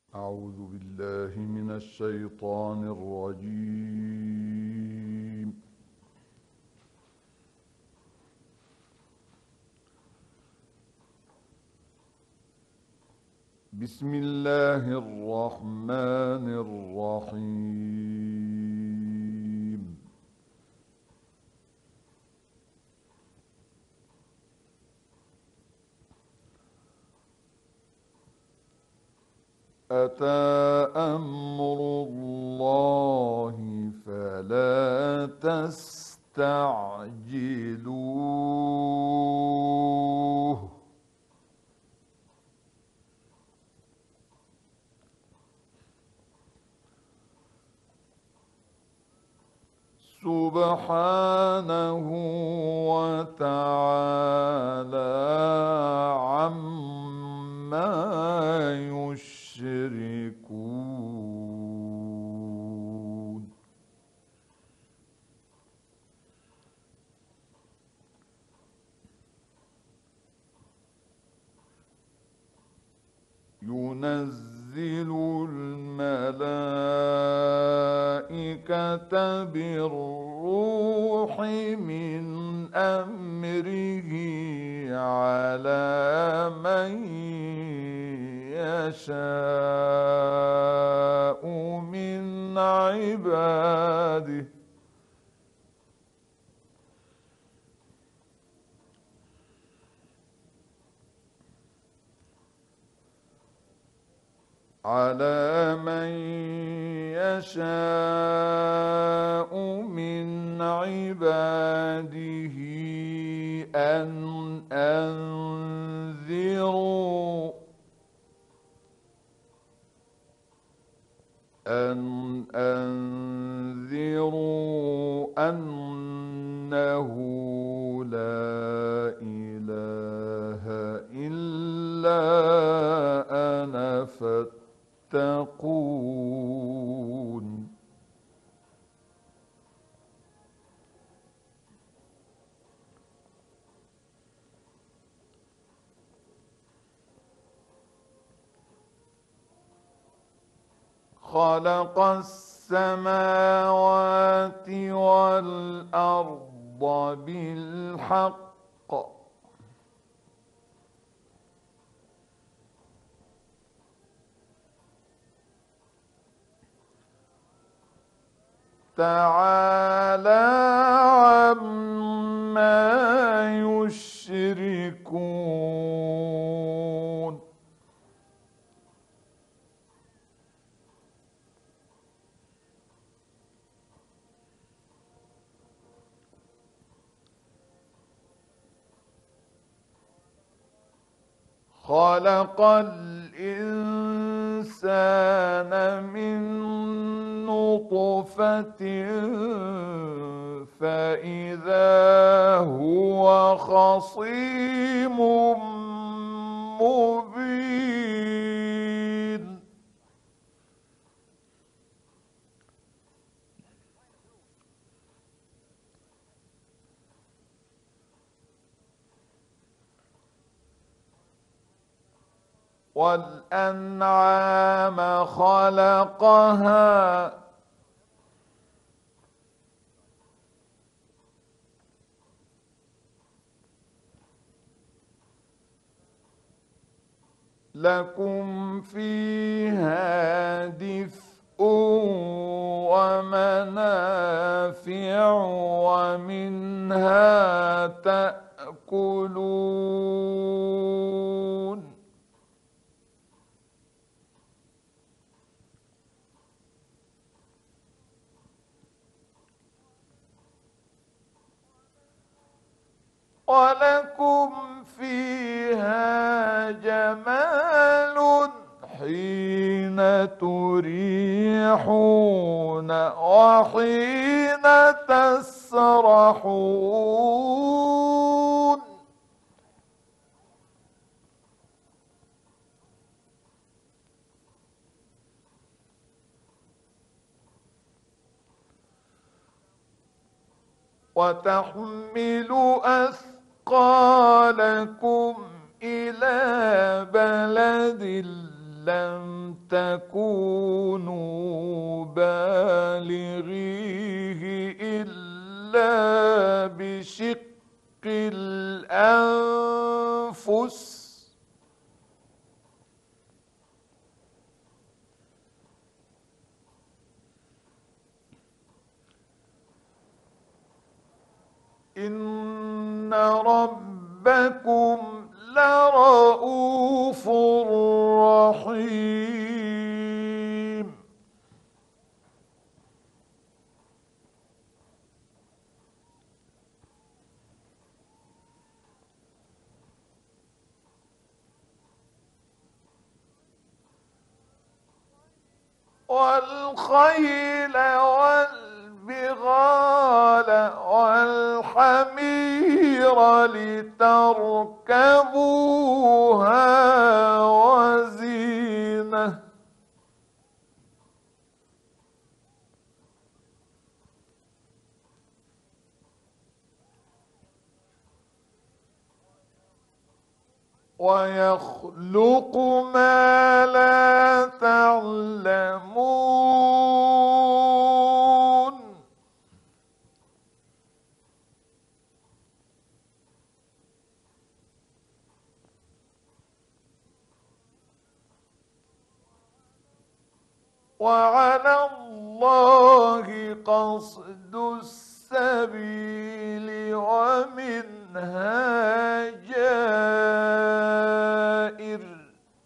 أعوذ بالله من الشيطان الرجيم. بسم الله الرحمن الرحيم. أتى أمر الله فلا تستعجلوه. سبحانه وتعالى عما يشركون. ينزل الملائكة بالروح من أمره على من يشاء من عباده أن أنذروا أنه لا إله إلا أنا فاتقون. خلق السماوات والأرض بالحق تعالى عما يشركون. خلق الإنسان من نطفة فإذا هو خصيم مبين. والأنعام خلقها لكم فيها دفء ومنافع ومنها تأكلون. ولكم فيها جمال حين تريحون وحين تسرحون. وتحمل أثقالكم إلى بلد لم تكونوا بالغيه إلا بشق الأنفس إن ربكم لرؤوف رحيم والخيل والبغال والحمير لتركبوها وزينة ويخلق ما لا تعلمون وعلى الله قصد السبيل ومنها جائر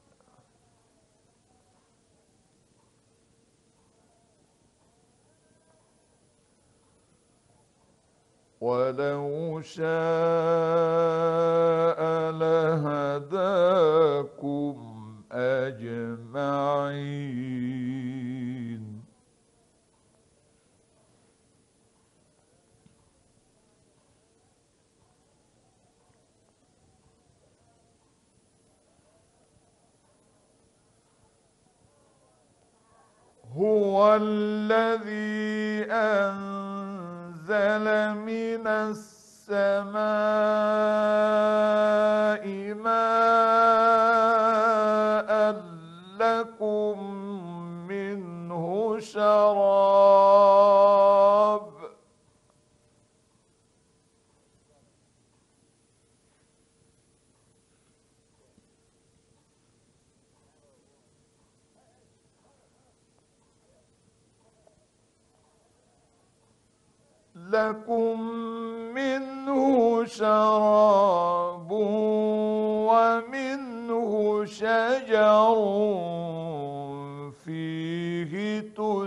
ولو شاء لهداكم أجمعين هو الذي أنزل من السماء ماء لكم منه شراب لكم منه شراب ومنه شجر فيه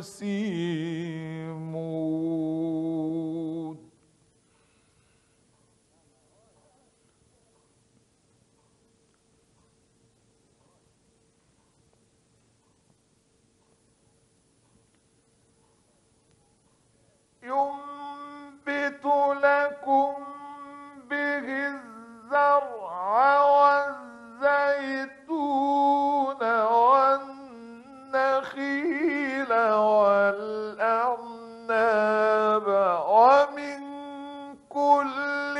تسيمون ينبت لكم به الزرع والزيتون والنخيل والأعناب ومن كل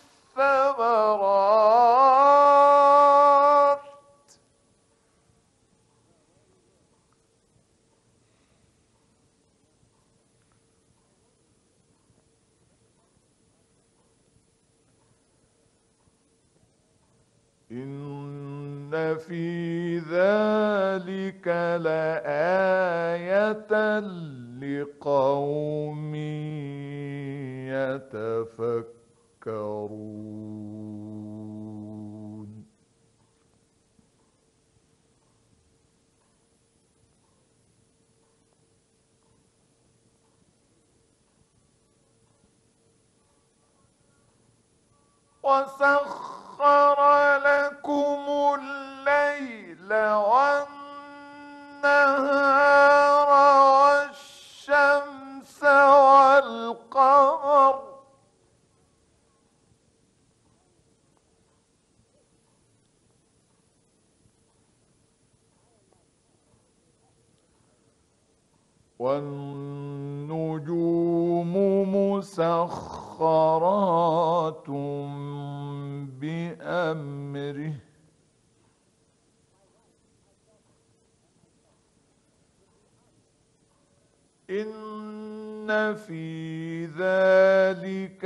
الثمرات إن في ذلك لآية لقوم يتفكرون وسخر لكم الليل والنهار والشمس والقمر والنجوم مسخرات بأمره إن في ذلك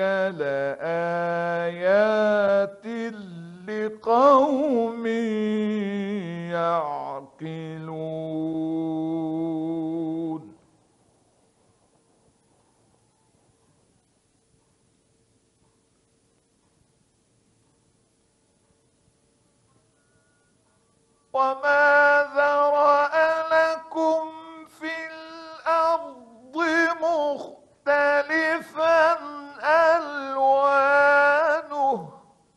لآيات لقوم يعقلون. وما ذرأ لكم في الأرض مختلفا ألوانه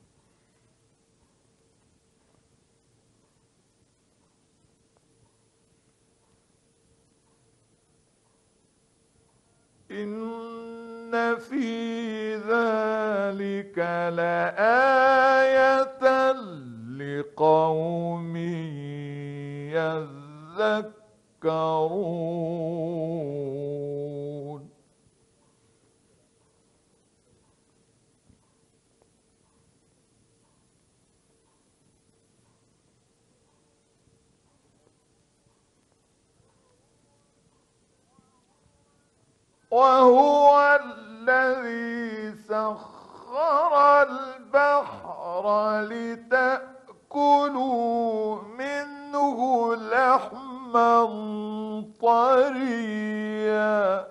إن في ذلك لآية لقوم يذكرون. وهو الذي سخر البحر لتأكلوا منه لحما طريا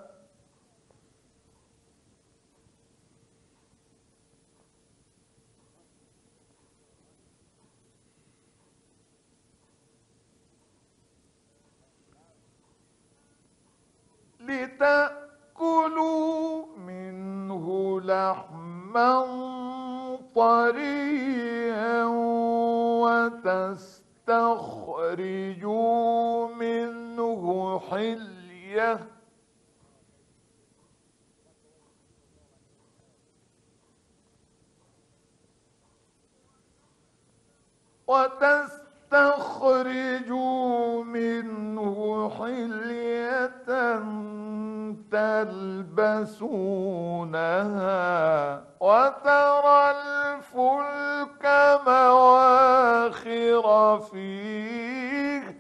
لتأكلوا منه لحما طريا وتستخرجوا منه حلية تلبسونها وترى الفلك مواخر فيه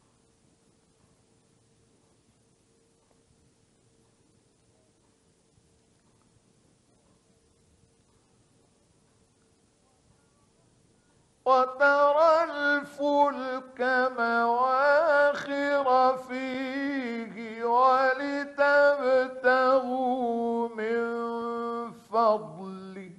ولتبتغوا من فضله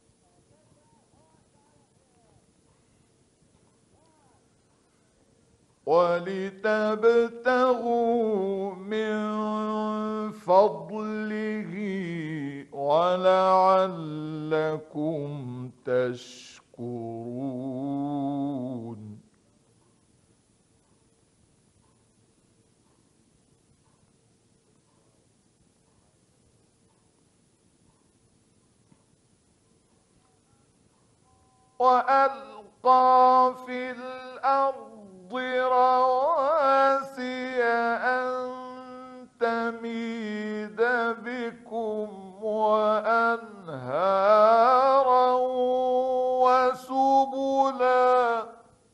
ولعلكم تشكرون. وألقى في الأرض رواسي أن تميد بكم وأنهارا وسبلا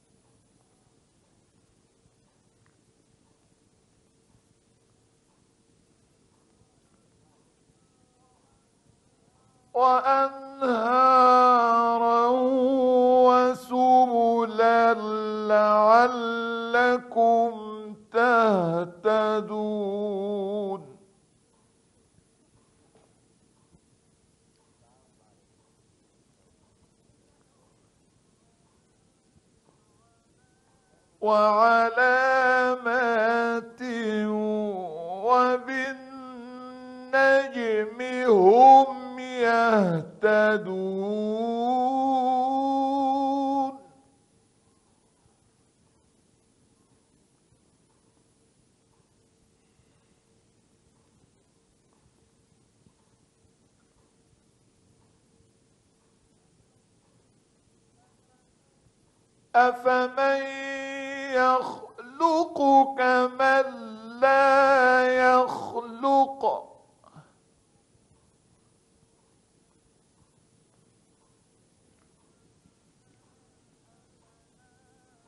لعلكم تهتدون. وعلامات وبالنجم هم يهتدون. أفمن يخلق كمن لا يخلق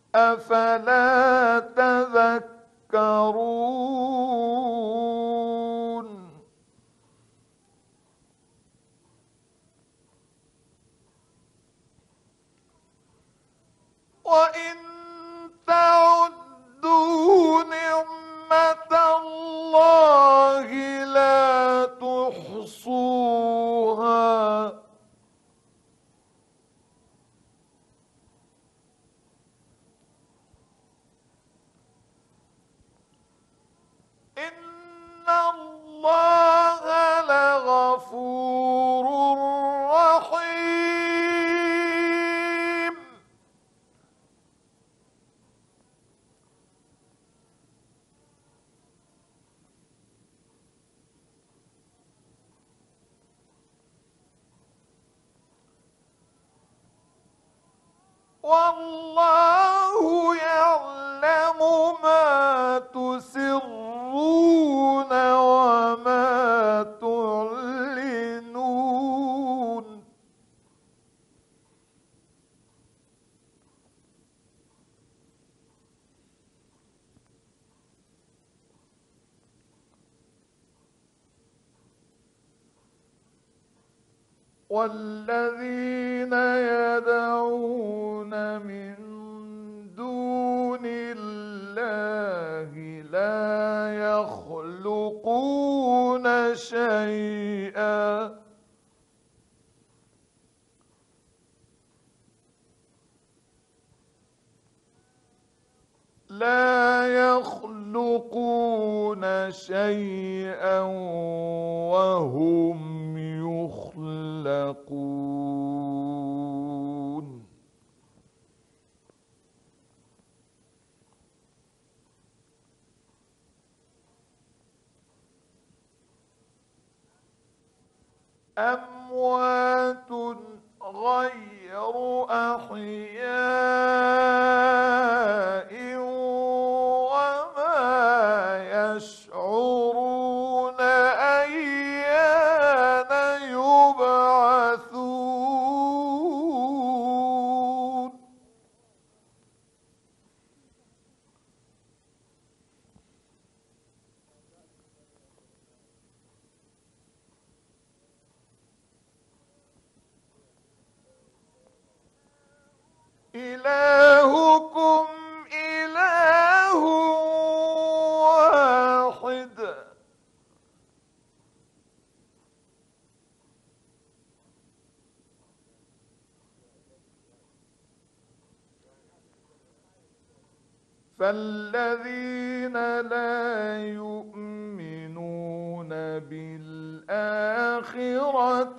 أفلا تذكرون. وإن تعدوا نعمة الله لا تحصوها إن الله لغفور رحيم. والله يعلم ما تسرون وما تعلنون. والذين يدعون من دون الله لا يخلقون شيئا وهم يخلقون. أموات غير أحياء وما يشعرون أيان يبعثون. إلهكم إله واحد فالذين لا يؤمنون بالآخرة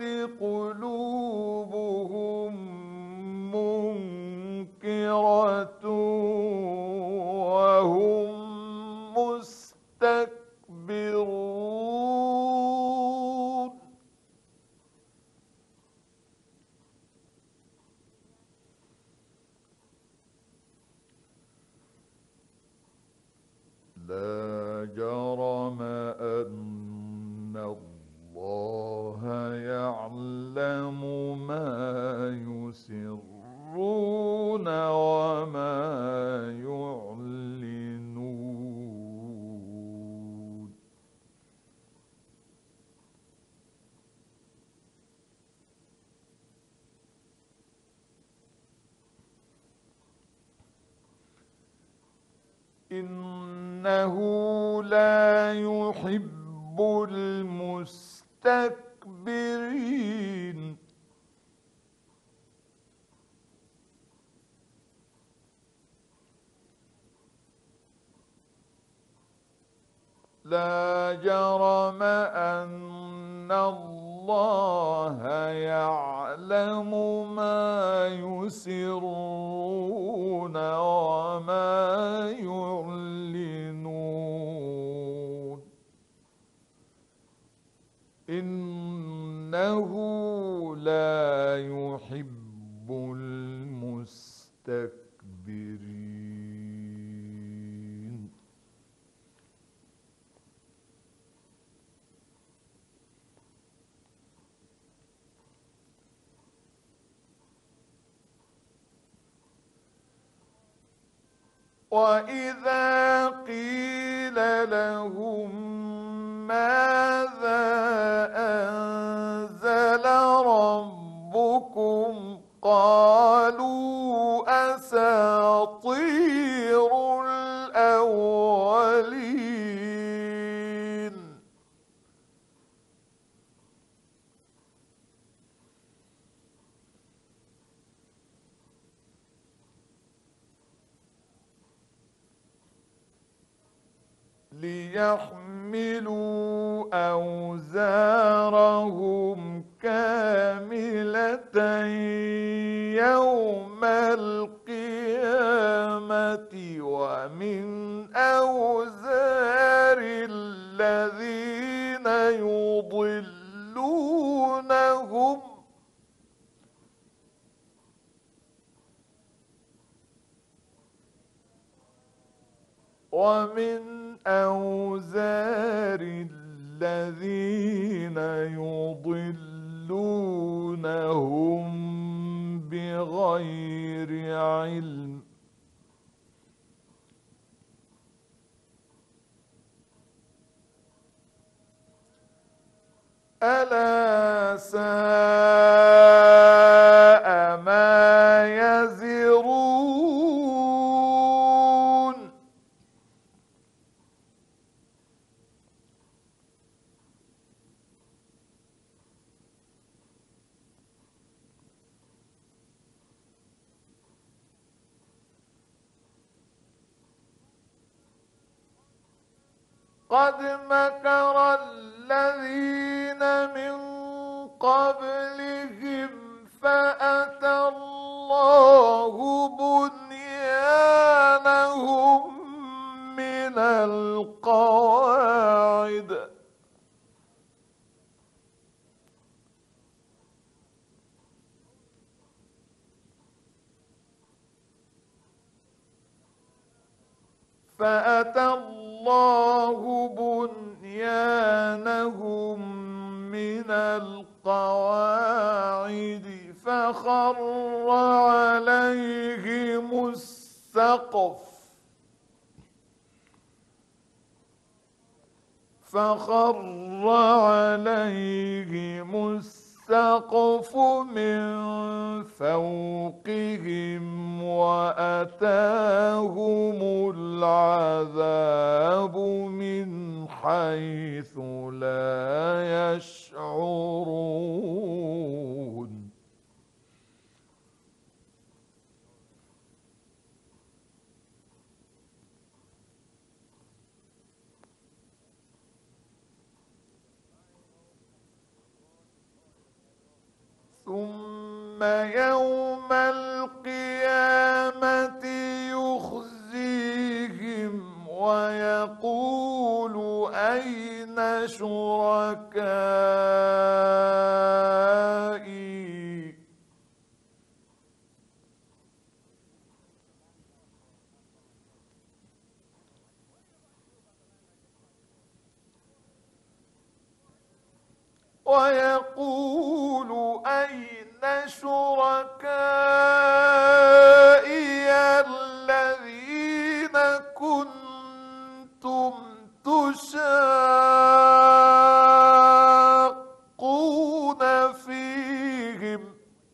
قلوبهم منكرة وهم مستكبرون. لا جرم أن الله يعلم ما يسرون وما يعلنون. إنه لا يحب المستكبرين. لا جرم أن الله يعلم ما يسرون وما يعلنون. إنه لا يحب المستكبرين. وإذا قيل لهم ماذا أنزل ربكم قالوا أساطير ليحملوا أوزارهم كاملة يوم القيامة ومن أوزار الذين يضلونهم الذين يضلونهم بغير علم ألا ساء ما يزرون قد مكر الذين من قبلهم فأتى الله بنيانهم من القواعد من القواعد فخر عليهم السقف من فوقهم وأتاهم العذاب من حيث لا يشعرون ثم يوم القيامة يخزيهم ويقول أين شركائي الذين كنتم تشاقون فيهم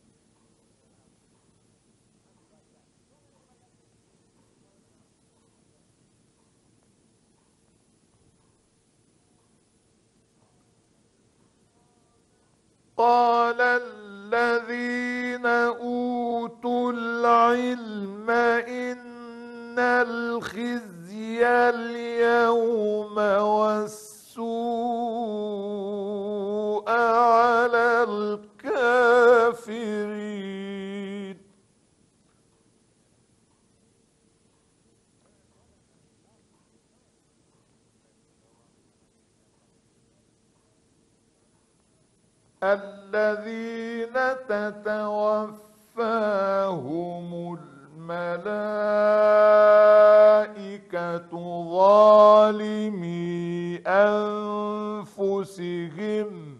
قال الذين أوتوا العلم إن الخزي اليوم والسوء على الكافرين الذين تتوفاهم الملائكة ظالمي أنفسهم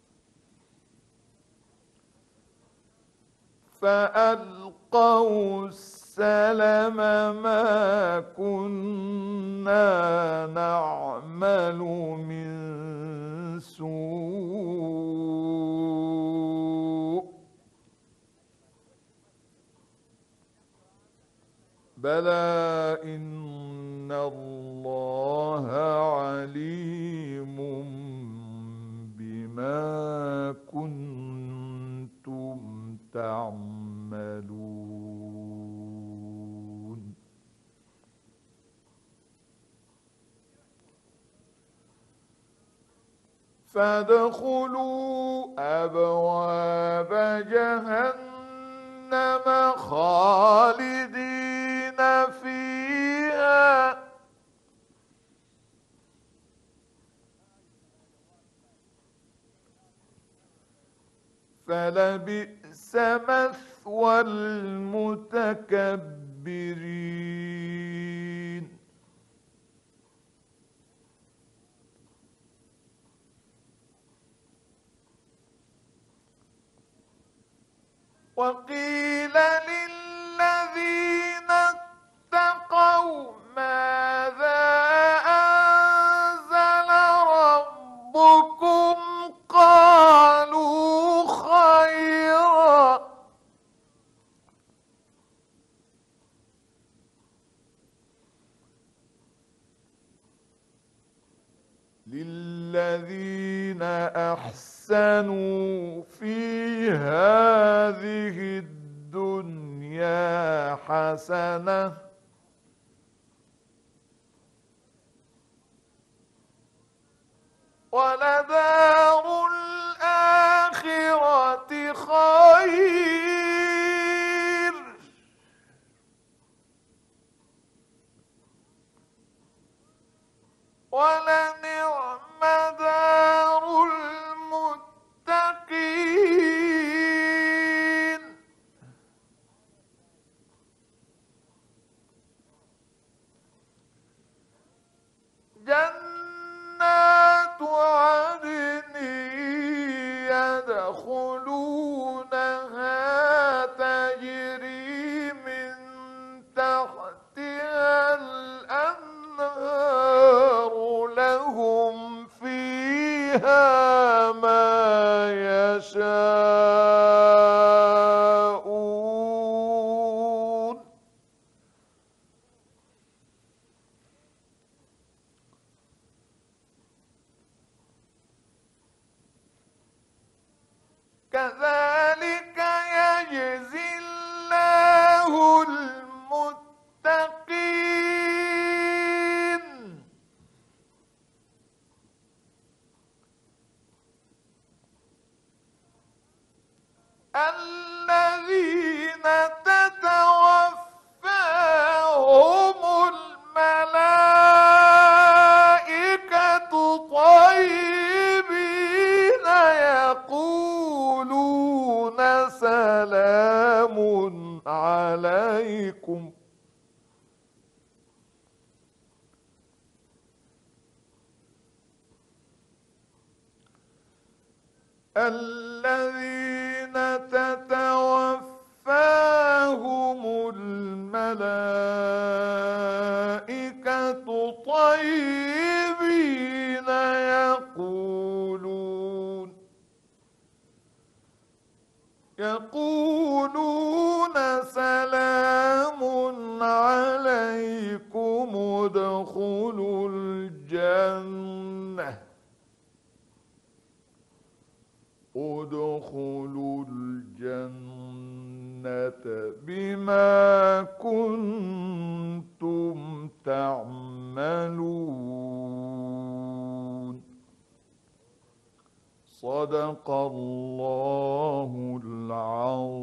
فألقوا السلم ما كنا نعمل من سوء بلى إن الله عليم بما كنتم تعملون فادخلوا أبواب جهنم خالدين فيها فلبئس مثوى المتكبرين. وقيل للذين اتقوا ماذا أنزل ربكم قالوا خيرا للذين أحسنوا في هذه الدنيا حسنة ولدار الآخرة خير ولنعم دار المتقين. جنات عدن يدخلونها تجري من تحتها الأنهار لهم فيها ما يشاءون كذلك يجزي الله المتقين. الذين تتوفاهم الملائكة طيبين يقولون سلام عليكم الذين تتوفاهم الملائكة طيبين يقولون سلام عليكم ادخلوا الجنة بما كنتم تعملون. صدق الله العظيم.